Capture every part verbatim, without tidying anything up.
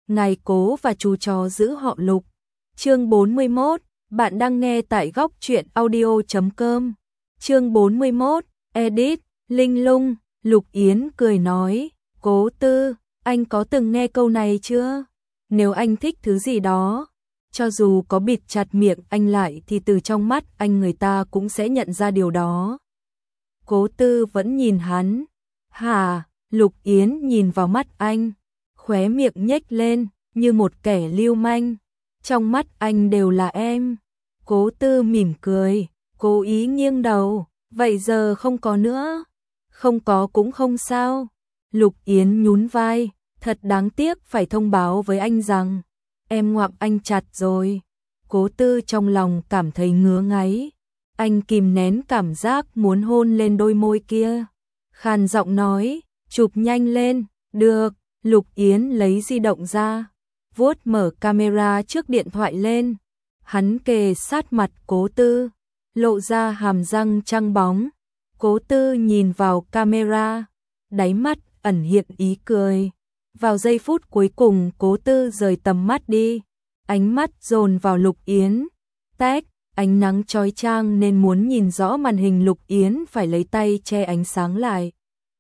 ngài Cố và chú chó giữ họ Lục. Chương bốn mươi mốt, bạn đang nghe tại góc truyện audio chấm com. Chương bốn mươi mốt, edit, Linh Lung. Lục Yến cười nói, Cố Tư, anh có từng nghe câu này chưa? Nếu anh thích thứ gì đó, cho dù có bịt chặt miệng anh lại thì từ trong mắt anh người ta cũng sẽ nhận ra điều đó. Cố Tư vẫn nhìn hắn. Hả? Lục Yến nhìn vào mắt anh, khóe miệng nhếch lên như một kẻ lưu manh. Trong mắt anh đều là em. Cố Tư mỉm cười, cố ý nghiêng đầu. Vậy giờ không có nữa. Không có cũng không sao. Lục Yến nhún vai, thật đáng tiếc phải thông báo với anh rằng em ngoạm anh chặt rồi. Cố Tư trong lòng cảm thấy ngứa ngáy. Anh kìm nén cảm giác muốn hôn lên đôi môi kia. Khàn giọng nói, chụp nhanh lên. Được. Lục Yến lấy di động ra, vuốt mở camera trước điện thoại lên. Hắn kề sát mặt Cố Tư, lộ ra hàm răng trắng bóng. Cố Tư nhìn vào camera, đáy mắt ẩn hiện ý cười. Vào giây phút cuối cùng Cố Tư rời tầm mắt đi, ánh mắt dồn vào Lục Yến. Tách, ánh nắng chói chang nên muốn nhìn rõ màn hình Lục Yến phải lấy tay che ánh sáng lại.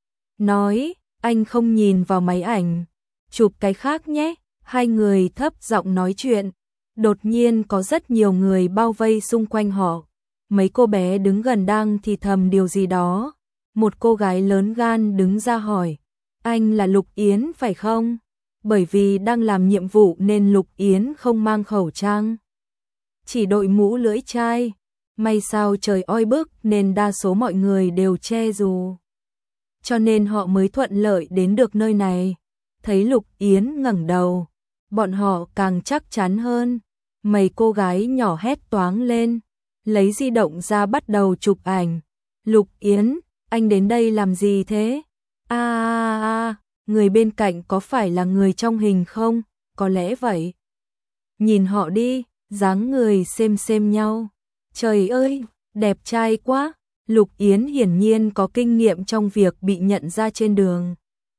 Nói, anh không nhìn vào máy ảnh, chụp cái khác nhé. Hai người thấp giọng nói chuyện. Đột nhiên có rất nhiều người bao vây xung quanh họ. Mấy cô bé đứng gần đang thì thầm điều gì đó. Một cô gái lớn gan đứng ra hỏi, anh là Lục Yến phải không? Bởi vì đang làm nhiệm vụ nên Lục Yến không mang khẩu trang, chỉ đội mũ lưỡi chai. May sao trời oi bức nên đa số mọi người đều che dù, cho nên họ mới thuận lợi đến được nơi này. Thấy Lục Yến ngẩng đầu, bọn họ càng chắc chắn hơn. Mấy cô gái nhỏ hét toáng lên, lấy di động ra bắt đầu chụp ảnh. Lục Yến, anh đến đây làm gì thế? A a a, người bên cạnh có phải là người trong hình không? Có lẽ vậy. Nhìn họ đi, dáng người xem xem nhau. Trời ơi, đẹp trai quá. Lục Yến hiển nhiên có kinh nghiệm trong việc bị nhận ra trên đường.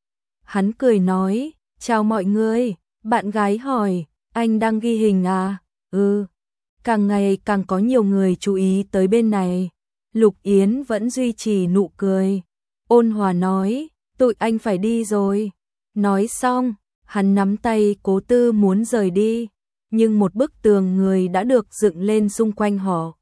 Hắn cười nói, chào mọi người. Bạn gái hỏi, anh đang ghi hình à? Ừ. Càng ngày càng có nhiều người chú ý tới bên này. Lục Yến vẫn duy trì nụ cười. Ôn hòa nói, tụi anh phải đi rồi. Nói xong, hắn nắm tay Cố Tư muốn rời đi. Nhưng một bức tường người đã được dựng lên xung quanh họ.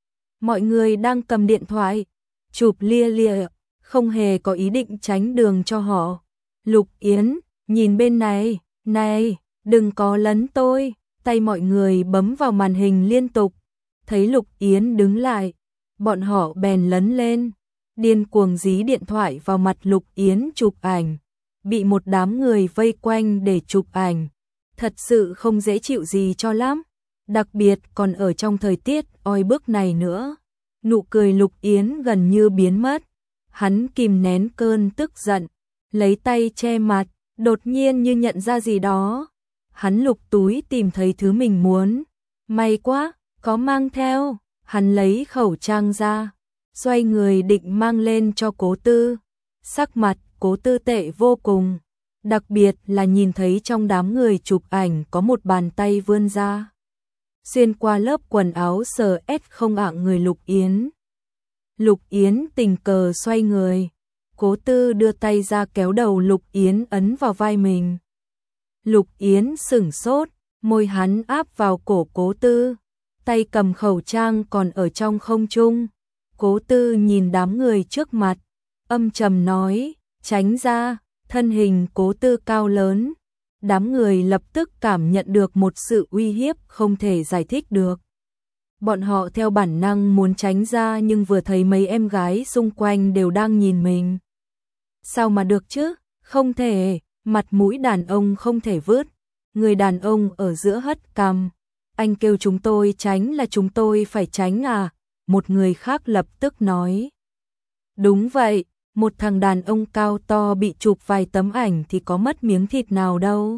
Mọi người đang cầm điện thoại, chụp lia lịa, không hề có ý định tránh đường cho họ. Lục Yến, nhìn bên này, này, đừng có lấn tôi. Tay mọi người bấm vào màn hình liên tục. Thấy Lục Yến đứng lại, bọn họ bèn lấn lên, điên cuồng dí điện thoại vào mặt Lục Yến chụp ảnh. Bị một đám người vây quanh để chụp ảnh, thật sự không dễ chịu gì cho lắm. Đặc biệt còn ở trong thời tiết oi bức này nữa. Nụ cười Lục Yến gần như biến mất. Hắn kìm nén cơn tức giận, lấy tay che mặt. Đột nhiên như nhận ra gì đó, hắn lục túi tìm thấy thứ mình muốn. May quá, có mang theo. Hắn lấy khẩu trang ra, xoay người định mang lên cho Cố Tư. Sắc mặt Cố Tư tệ vô cùng, đặc biệt là nhìn thấy trong đám người chụp ảnh có một bàn tay vươn ra, xuyên qua lớp quần áo sờ ét không ạng người Lục Yến. Lục Yến tình cờ xoay người, Cố Tư đưa tay ra kéo đầu Lục Yến ấn vào vai mình. Lục Yến sửng sốt, môi hắn áp vào cổ Cố Tư, tay cầm khẩu trang còn ở trong không trung. Cố Tư nhìn đám người trước mặt, âm trầm nói, tránh ra. Thân hình Cố Tư cao lớn, đám người lập tức cảm nhận được một sự uy hiếp không thể giải thích được. Bọn họ theo bản năng muốn tránh ra nhưng vừa thấy mấy em gái xung quanh đều đang nhìn mình. Sao mà được chứ? Không thể, mặt mũi đàn ông không thể vứt. Người đàn ông ở giữa hất cằm. Anh kêu chúng tôi tránh là chúng tôi phải tránh à? Một người khác lập tức nói. Đúng vậy, một thằng đàn ông cao to bị chụp vài tấm ảnh thì có mất miếng thịt nào đâu.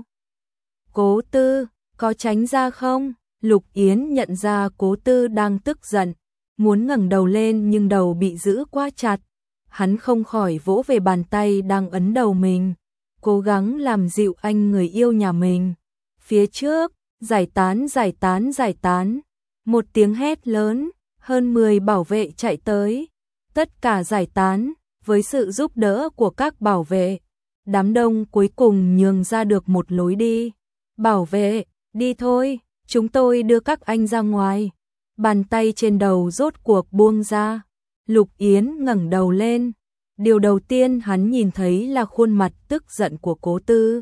Cố Tư, có tránh ra không? Lục Yến nhận ra Cố Tư đang tức giận, muốn ngẩng đầu lên nhưng đầu bị giữ quá chặt. Hắn không khỏi vỗ về bàn tay đang ấn đầu mình, cố gắng làm dịu anh người yêu nhà mình. Phía trước, giải tán giải tán giải tán. Một tiếng hét lớn, hơn mười bảo vệ chạy tới. Tất cả giải tán, với sự giúp đỡ của các bảo vệ. Đám đông cuối cùng nhường ra được một lối đi. Bảo vệ, đi thôi, chúng tôi đưa các anh ra ngoài. Bàn tay trên đầu rốt cuộc buông ra. Lục Yến ngẩng đầu lên. Điều đầu tiên hắn nhìn thấy là khuôn mặt tức giận của Cố Tư.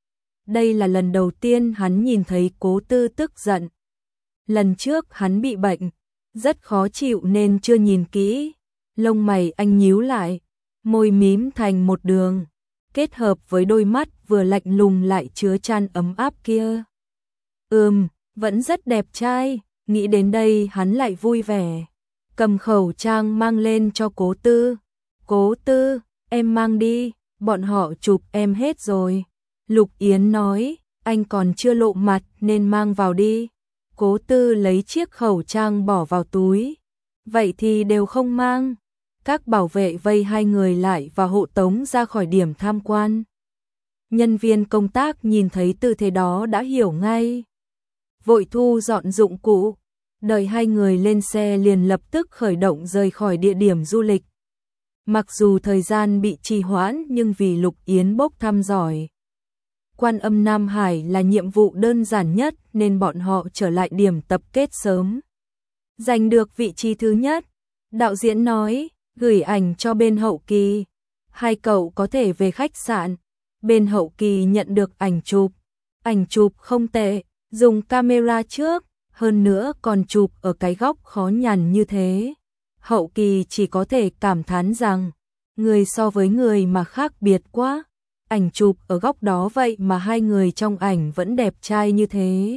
Đây là lần đầu tiên hắn nhìn thấy Cố Tư tức giận. Lần trước hắn bị bệnh, rất khó chịu nên chưa nhìn kỹ. Lông mày anh nhíu lại, môi mím thành một đường, kết hợp với đôi mắt vừa lạnh lùng lại chứa chan ấm áp kia. Ừm, vẫn rất đẹp trai, nghĩ đến đây hắn lại vui vẻ. Cầm khẩu trang mang lên cho Cố Tư. Cố Tư, em mang đi, bọn họ chụp em hết rồi. Lục Yến nói, anh còn chưa lộ mặt nên mang vào đi. Cố Tư lấy chiếc khẩu trang bỏ vào túi. Vậy thì đều không mang. Các bảo vệ vây hai người lại và hộ tống ra khỏi điểm tham quan. Nhân viên công tác nhìn thấy tư thế đó đã hiểu ngay. Vội thu dọn dụng cụ. Đợi hai người lên xe liền lập tức khởi động rời khỏi địa điểm du lịch. Mặc dù thời gian bị trì hoãn nhưng vì Lục Yến bốc thăm giỏi. Quan Âm Nam Hải là nhiệm vụ đơn giản nhất nên bọn họ trở lại điểm tập kết sớm. Giành được vị trí thứ nhất, đạo diễn nói, gửi ảnh cho bên hậu kỳ. Hai cậu có thể về khách sạn. Bên hậu kỳ nhận được ảnh chụp. Ảnh chụp không tệ, dùng camera trước, hơn nữa còn chụp ở cái góc khó nhằn như thế. Hậu kỳ chỉ có thể cảm thán rằng, người so với người mà khác biệt quá. Ảnh chụp ở góc đó vậy mà hai người trong ảnh vẫn đẹp trai như thế.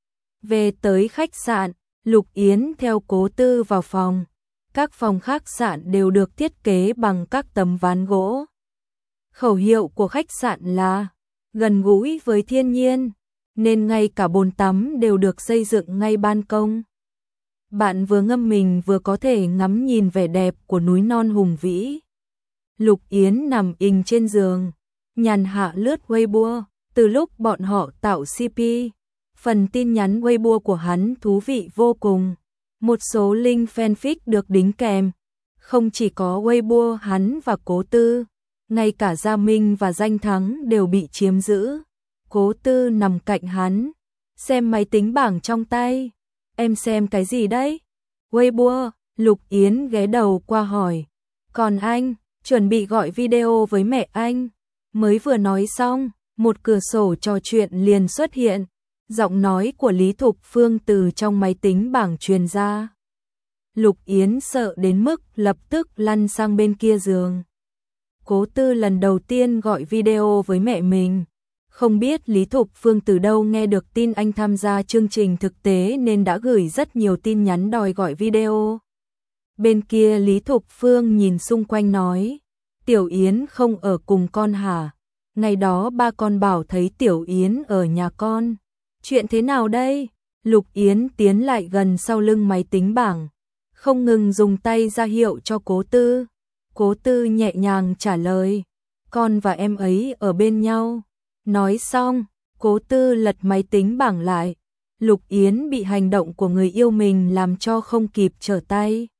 Về tới khách sạn, Lục Yến theo Cố Tư vào phòng. Các phòng khách sạn đều được thiết kế bằng các tấm ván gỗ. Khẩu hiệu của khách sạn là gần gũi với thiên nhiên, nên ngay cả bồn tắm đều được xây dựng ngay ban công. Bạn vừa ngâm mình vừa có thể ngắm nhìn vẻ đẹp của núi non hùng vĩ. Lục Yến nằm ình trên giường, nhàn hạ lướt Weibo. Từ lúc bọn họ tạo xê pê, phần tin nhắn Weibo của hắn thú vị vô cùng. Một số link fanfic được đính kèm. Không chỉ có Weibo hắn và Cố Tư, ngay cả Gia Minh và Danh Thắng đều bị chiếm giữ. Cố Tư nằm cạnh hắn, xem máy tính bảng trong tay. Em xem cái gì đấy? Weibo, Lục Yến ghé đầu qua hỏi. Còn anh, chuẩn bị gọi video với mẹ anh. Mới vừa nói xong, một cửa sổ trò chuyện liền xuất hiện. Giọng nói của Lý Thục Phương từ trong máy tính bảng truyền ra. Lục Yến sợ đến mức lập tức lăn sang bên kia giường. Cố Tư lần đầu tiên gọi video với mẹ mình. Không biết Lý Thục Phương từ đâu nghe được tin anh tham gia chương trình thực tế nên đã gửi rất nhiều tin nhắn đòi gọi video. Bên kia Lý Thục Phương nhìn xung quanh nói, Tiểu Yến không ở cùng con hả? Ngày đó ba con bảo thấy Tiểu Yến ở nhà con. Chuyện thế nào đây? Lục Yến tiến lại gần sau lưng máy tính bảng, không ngừng dùng tay ra hiệu cho Cố Tư. Cố Tư nhẹ nhàng trả lời, con và em ấy ở bên nhau. Nói xong, Cố Tư lật máy tính bảng lại. Lục Yến bị hành động của người yêu mình làm cho không kịp trở tay.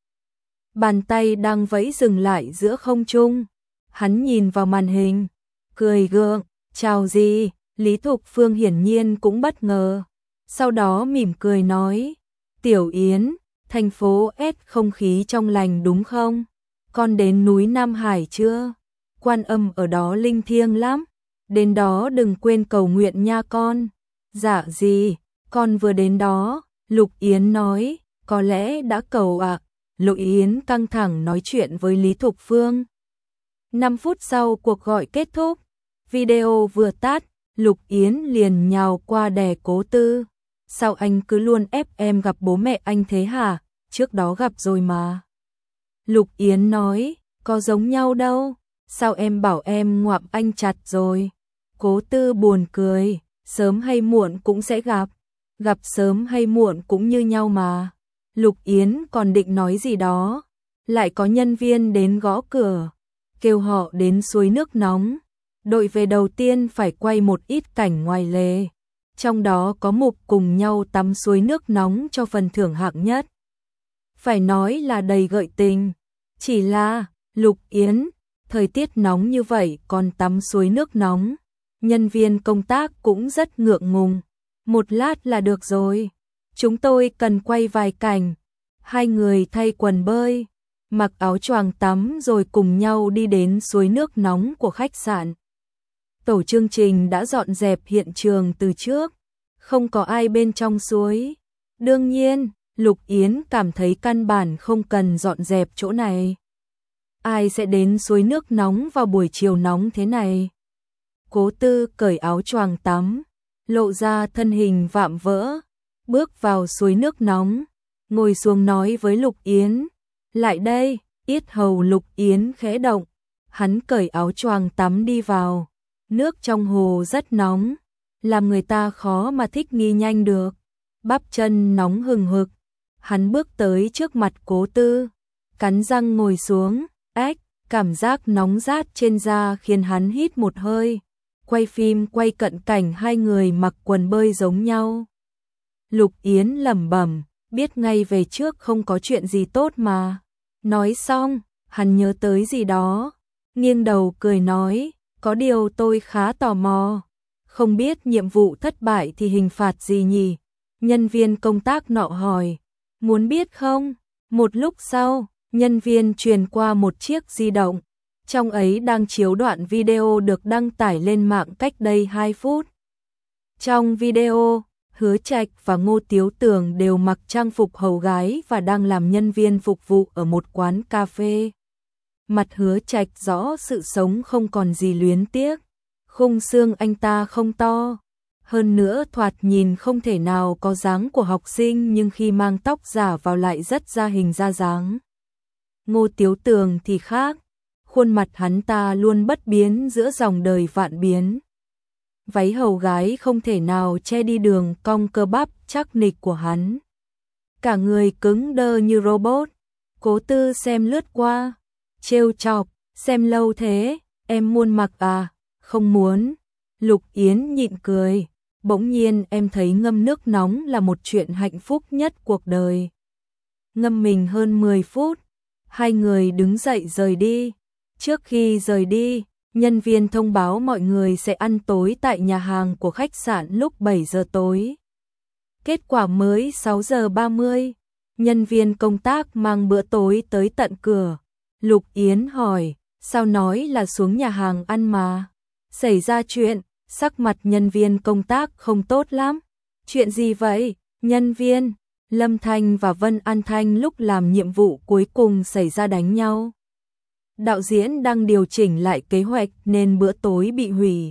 Bàn tay đang vẫy dừng lại giữa không trung. Hắn nhìn vào màn hình, cười gượng, chào gì? Lý Thục Phương hiển nhiên cũng bất ngờ. Sau đó mỉm cười nói, Tiểu Yến, thành phố S không khí trong lành đúng không? Con đến núi Nam Hải chưa? Quan Âm ở đó linh thiêng lắm. Đến đó đừng quên cầu nguyện nha con. Dạ gì, con vừa đến đó. Lục Yến nói, có lẽ đã cầu ạ. À? Lục Yến căng thẳng nói chuyện với Lý Thục Phương. năm phút sau cuộc gọi kết thúc. Video vừa tắt, Lục Yến liền nhào qua đè Cố Tư. Sao anh cứ luôn ép em gặp bố mẹ anh thế hả? Trước đó gặp rồi mà. Lục Yến nói, có giống nhau đâu. Sao em bảo em ngoạm anh chặt rồi? Cố Tư buồn cười, sớm hay muộn cũng sẽ gặp. Gặp sớm hay muộn cũng như nhau mà. Lục Yến còn định nói gì đó. Lại có nhân viên đến gõ cửa, kêu họ đến suối nước nóng. Đội về đầu tiên phải quay một ít cảnh ngoài lề. trong đó có mục cùng nhau tắm suối nước nóng cho phần thưởng hạng nhất. Phải nói là đầy gợi tình, chỉ là Lục Yến, thời tiết nóng như vậy còn tắm suối nước nóng, nhân viên công tác cũng rất ngượng ngùng. Một lát là được rồi, chúng tôi cần quay vài cảnh. Hai người thay quần bơi, mặc áo choàng tắm rồi cùng nhau đi đến suối nước nóng của khách sạn. Tổ chương trình đã dọn dẹp hiện trường từ trước, không có ai bên trong suối. Đương nhiên, Lục Yến cảm thấy căn bản không cần dọn dẹp chỗ này. Ai sẽ đến suối nước nóng vào buổi chiều nóng thế này? Cố Tư cởi áo choàng tắm, lộ ra thân hình vạm vỡ, bước vào suối nước nóng, ngồi xuống nói với Lục Yến, lại đây. Yết hầu Lục Yến khẽ động, hắn cởi áo choàng tắm đi vào. Nước trong hồ rất nóng, làm người ta khó mà thích nghi nhanh được. Bắp chân nóng hừng hực, hắn bước tới trước mặt Cố Tư, cắn răng ngồi xuống. Ếch, cảm giác nóng rát trên da khiến hắn hít một hơi. Quay phim quay cận cảnh hai người mặc quần bơi giống nhau. Lục Yến lẩm bẩm, biết ngay về trước không có chuyện gì tốt mà. Nói xong, hắn nhớ tới gì đó, nghiêng đầu cười nói, có điều tôi khá tò mò, không biết nhiệm vụ thất bại thì hình phạt gì nhỉ? Nhân viên công tác nọ hỏi, muốn biết không? Một lúc sau, nhân viên truyền qua một chiếc di động, trong ấy đang chiếu đoạn video được đăng tải lên mạng cách đây hai phút. Trong video, Hứa Trạch và Ngô Tiếu Tường đều mặc trang phục hầu gái và đang làm nhân viên phục vụ ở một quán cà phê. Mặt Hứa Trạch rõ sự sống không còn gì luyến tiếc, khung xương anh ta không to, hơn nữa thoạt nhìn không thể nào có dáng của học sinh, nhưng khi mang tóc giả vào lại rất ra hình ra dáng. Ngô Tiếu Tường thì khác, khuôn mặt hắn ta luôn bất biến giữa dòng đời vạn biến. Váy hầu gái không thể nào che đi đường cong cơ bắp chắc nịch của hắn. Cả người cứng đơ như robot. Cố Tư xem lướt qua, trêu chọc, xem lâu thế, em muốn mặc à? Không muốn. Lục Yến nhịn cười, bỗng nhiên em thấy ngâm nước nóng là một chuyện hạnh phúc nhất cuộc đời. Ngâm mình hơn mười phút, hai người đứng dậy rời đi. Trước khi rời đi, nhân viên thông báo mọi người sẽ ăn tối tại nhà hàng của khách sạn lúc bảy giờ tối. Kết quả mới sáu giờ ba mươi, nhân viên công tác mang bữa tối tới tận cửa. Lục Yến hỏi, sao nói là xuống nhà hàng ăn mà? Xảy ra chuyện, sắc mặt nhân viên công tác không tốt lắm. Chuyện gì vậy? Nhân viên, Lâm Thanh và Vân An Thanh lúc làm nhiệm vụ cuối cùng xảy ra đánh nhau. Đạo diễn đang điều chỉnh lại kế hoạch nên bữa tối bị hủy.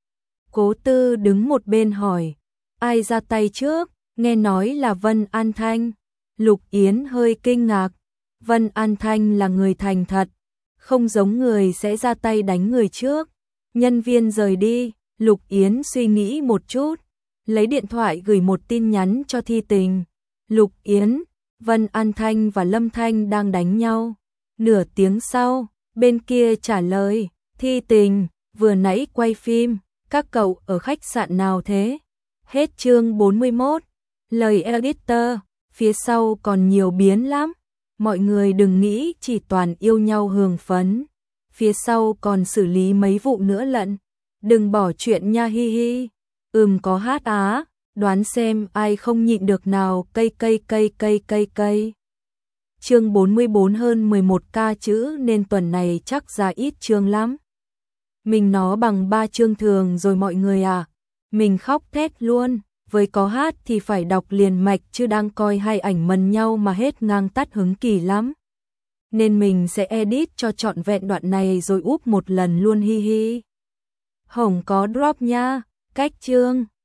Cố Tư đứng một bên hỏi, ai ra tay trước? Nghe nói là Vân An Thanh. Lục Yến hơi kinh ngạc. Vân An Thanh là người thành thật, không giống người sẽ ra tay đánh người trước. Nhân viên rời đi, Lục Yến suy nghĩ một chút, lấy điện thoại gửi một tin nhắn cho Thi Tình. Lục Yến, Vân An Thanh và Lâm Thanh đang đánh nhau. Nửa tiếng sau, bên kia trả lời, Thi Tình, vừa nãy quay phim, các cậu ở khách sạn nào thế? Hết chương bốn mươi mốt, lời editor, phía sau còn nhiều biến lắm. Mọi người đừng nghĩ chỉ toàn yêu nhau hưởng phấn, phía sau còn xử lý mấy vụ nữa lận. Đừng bỏ chuyện nha hi hi. Ừm có hát á, đoán xem ai không nhịn được nào, cây cây cây cây cây cây. Chương bốn mươi bốn hơn mười một ca chữ nên tuần này chắc ra ít chương lắm. Mình nó bằng ba chương thường rồi mọi người à. Mình khóc thét luôn, với có hát thì phải đọc liền mạch chứ đang coi hai ảnh mần nhau mà hết ngang tắt hứng kỳ lắm. Nên mình sẽ edit cho trọn vẹn đoạn này rồi úp một lần luôn hi hi. Hổng có drop nha, cách chương.